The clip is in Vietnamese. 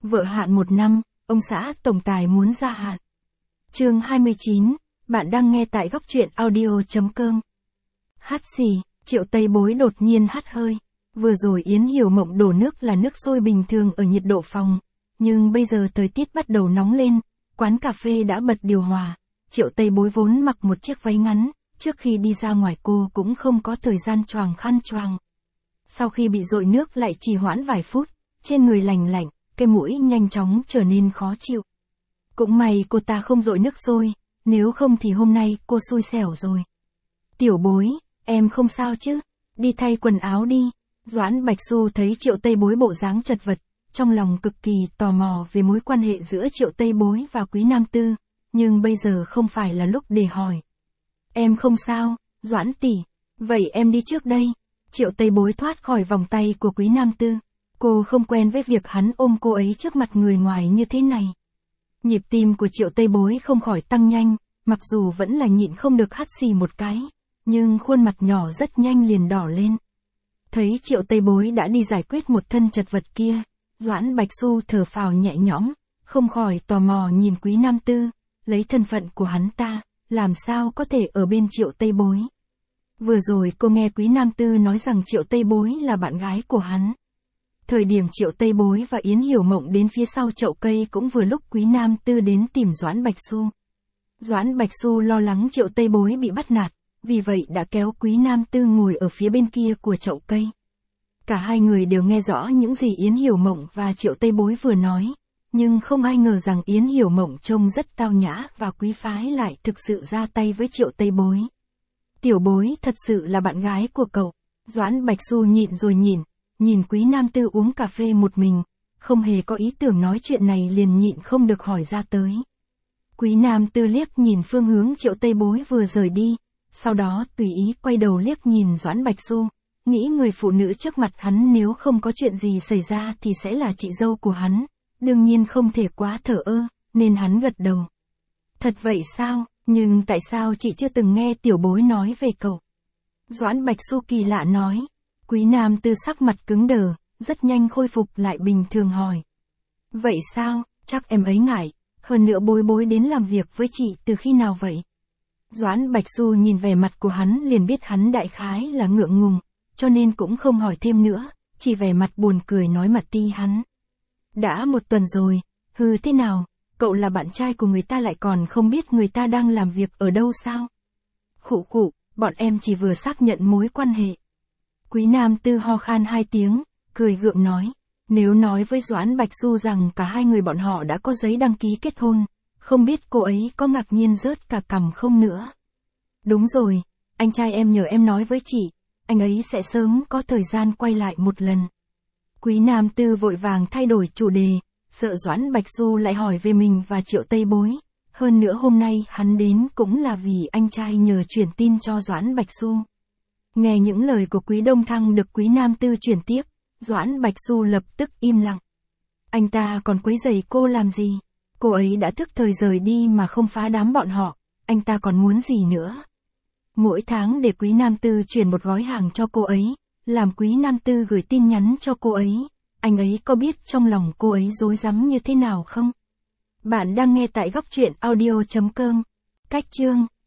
Vợ hạn 1 năm, ông xã tổng tài muốn gia hạn. Chương 29, bạn đang nghe tại góc truyện audio.com. Hắt xì, Triệu Tây Bối đột nhiên hắt hơi. Vừa rồi Yến Hiểu Mộng đổ nước là nước sôi bình thường ở nhiệt độ phòng, nhưng bây giờ thời tiết bắt đầu nóng lên, quán cà phê đã bật điều hòa. Triệu Tây Bối vốn mặc một chiếc váy ngắn, trước khi đi ra ngoài cô cũng không có thời gian choàng khăn choàng. Sau khi bị dội nước lại trì hoãn vài phút, trên người lành lạnh, cái mũi nhanh chóng trở nên khó chịu. Cũng may cô ta không dội nước sôi, nếu không thì hôm nay cô xui xẻo rồi. Tiểu Bối, em không sao chứ? Đi thay quần áo đi. Doãn Bạch Xu thấy Triệu Tây Bối bộ dáng chật vật, trong lòng cực kỳ tò mò về mối quan hệ giữa Triệu Tây Bối và Quý Nam Tư, nhưng bây giờ không phải là lúc để hỏi. Em không sao, Doãn tỷ, vậy em đi trước đây. Triệu Tây Bối thoát khỏi vòng tay của Quý Nam Tư. Cô không quen với việc hắn ôm cô ấy trước mặt người ngoài như thế này. Nhịp tim của Triệu Tây Bối không khỏi tăng nhanh, mặc dù vẫn là nhịn không được hắt xì một cái, nhưng khuôn mặt nhỏ rất nhanh liền đỏ lên. Thấy Triệu Tây Bối đã đi giải quyết một thân chật vật kia, Doãn Bạch Xu thở phào nhẹ nhõm, không khỏi tò mò nhìn Quý Nam Tư, lấy thân phận của hắn ta, làm sao có thể ở bên Triệu Tây Bối. Vừa rồi cô nghe Quý Nam Tư nói rằng Triệu Tây Bối là bạn gái của hắn. Thời điểm Triệu Tây Bối và Yến Hiểu Mộng đến phía sau chậu cây cũng vừa lúc Quý Nam Tư đến tìm Doãn Bạch Xu. Doãn Bạch Xu lo lắng Triệu Tây Bối bị bắt nạt, vì vậy đã kéo Quý Nam Tư ngồi ở phía bên kia của chậu cây. Cả hai người đều nghe rõ những gì Yến Hiểu Mộng và Triệu Tây Bối vừa nói, nhưng không ai ngờ rằng Yến Hiểu Mộng trông rất tao nhã và quý phái lại thực sự ra tay với Triệu Tây Bối. Tiểu Bối thật sự là bạn gái của cậu. Doãn Bạch Xu nhịn rồi nhìn Quý Nam Tư uống cà phê một mình, không hề có ý tưởng nói chuyện này liền nhịn không được hỏi ra tới. Quý Nam Tư liếc nhìn phương hướng Triệu Tây Bối vừa rời đi, sau đó tùy ý quay đầu liếc nhìn Doãn Bạch Xu, nghĩ người phụ nữ trước mặt hắn nếu không có chuyện gì xảy ra thì sẽ là chị dâu của hắn, đương nhiên không thể quá thờ ơ, nên hắn gật đầu. Thật vậy sao, nhưng tại sao chị chưa từng nghe Tiểu Bối nói về cậu? Doãn Bạch Xu kỳ lạ nói. Quý Nam Tư sắc mặt cứng đờ, rất nhanh khôi phục lại bình thường hỏi. Vậy sao, chắc em ấy ngại, hơn nữa Bối Bối đến làm việc với chị từ khi nào vậy? Doãn Bạch Xu nhìn vẻ mặt của hắn liền biết hắn đại khái là ngượng ngùng, cho nên cũng không hỏi thêm nữa, chỉ vẻ mặt buồn cười nói mặt ti hắn. Đã 1 tuần rồi, hừ thế nào, cậu là bạn trai của người ta lại còn không biết người ta đang làm việc ở đâu sao? Khụ khụ, bọn em chỉ vừa xác nhận mối quan hệ. Quý Nam Tư ho khan 2 tiếng, cười gượng nói, nếu nói với Doãn Bạch Xu rằng cả hai người bọn họ đã có giấy đăng ký kết hôn, không biết cô ấy có ngạc nhiên rớt cả cằm không nữa. Đúng rồi, anh trai em nhờ em nói với chị, anh ấy sẽ sớm có thời gian quay lại một lần. Quý Nam Tư vội vàng thay đổi chủ đề, sợ Doãn Bạch Xu lại hỏi về mình và Triệu Tây Bối, hơn nữa hôm nay hắn đến cũng là vì anh trai nhờ chuyển tin cho Doãn Bạch Xu. Nghe những lời của Quý Đông Thăng được Quý Nam Tư chuyển tiếp, Doãn Bạch Xu lập tức im lặng. Anh ta còn quấy rầy cô làm gì? Cô ấy đã thức thời rời đi mà không phá đám bọn họ, anh ta còn muốn gì nữa? Mỗi tháng để Quý Nam Tư chuyển một gói hàng cho cô ấy, làm Quý Nam Tư gửi tin nhắn cho cô ấy, anh ấy có biết trong lòng cô ấy rối rắm như thế nào không? Bạn đang nghe tại góc truyện audio.com. Cách chương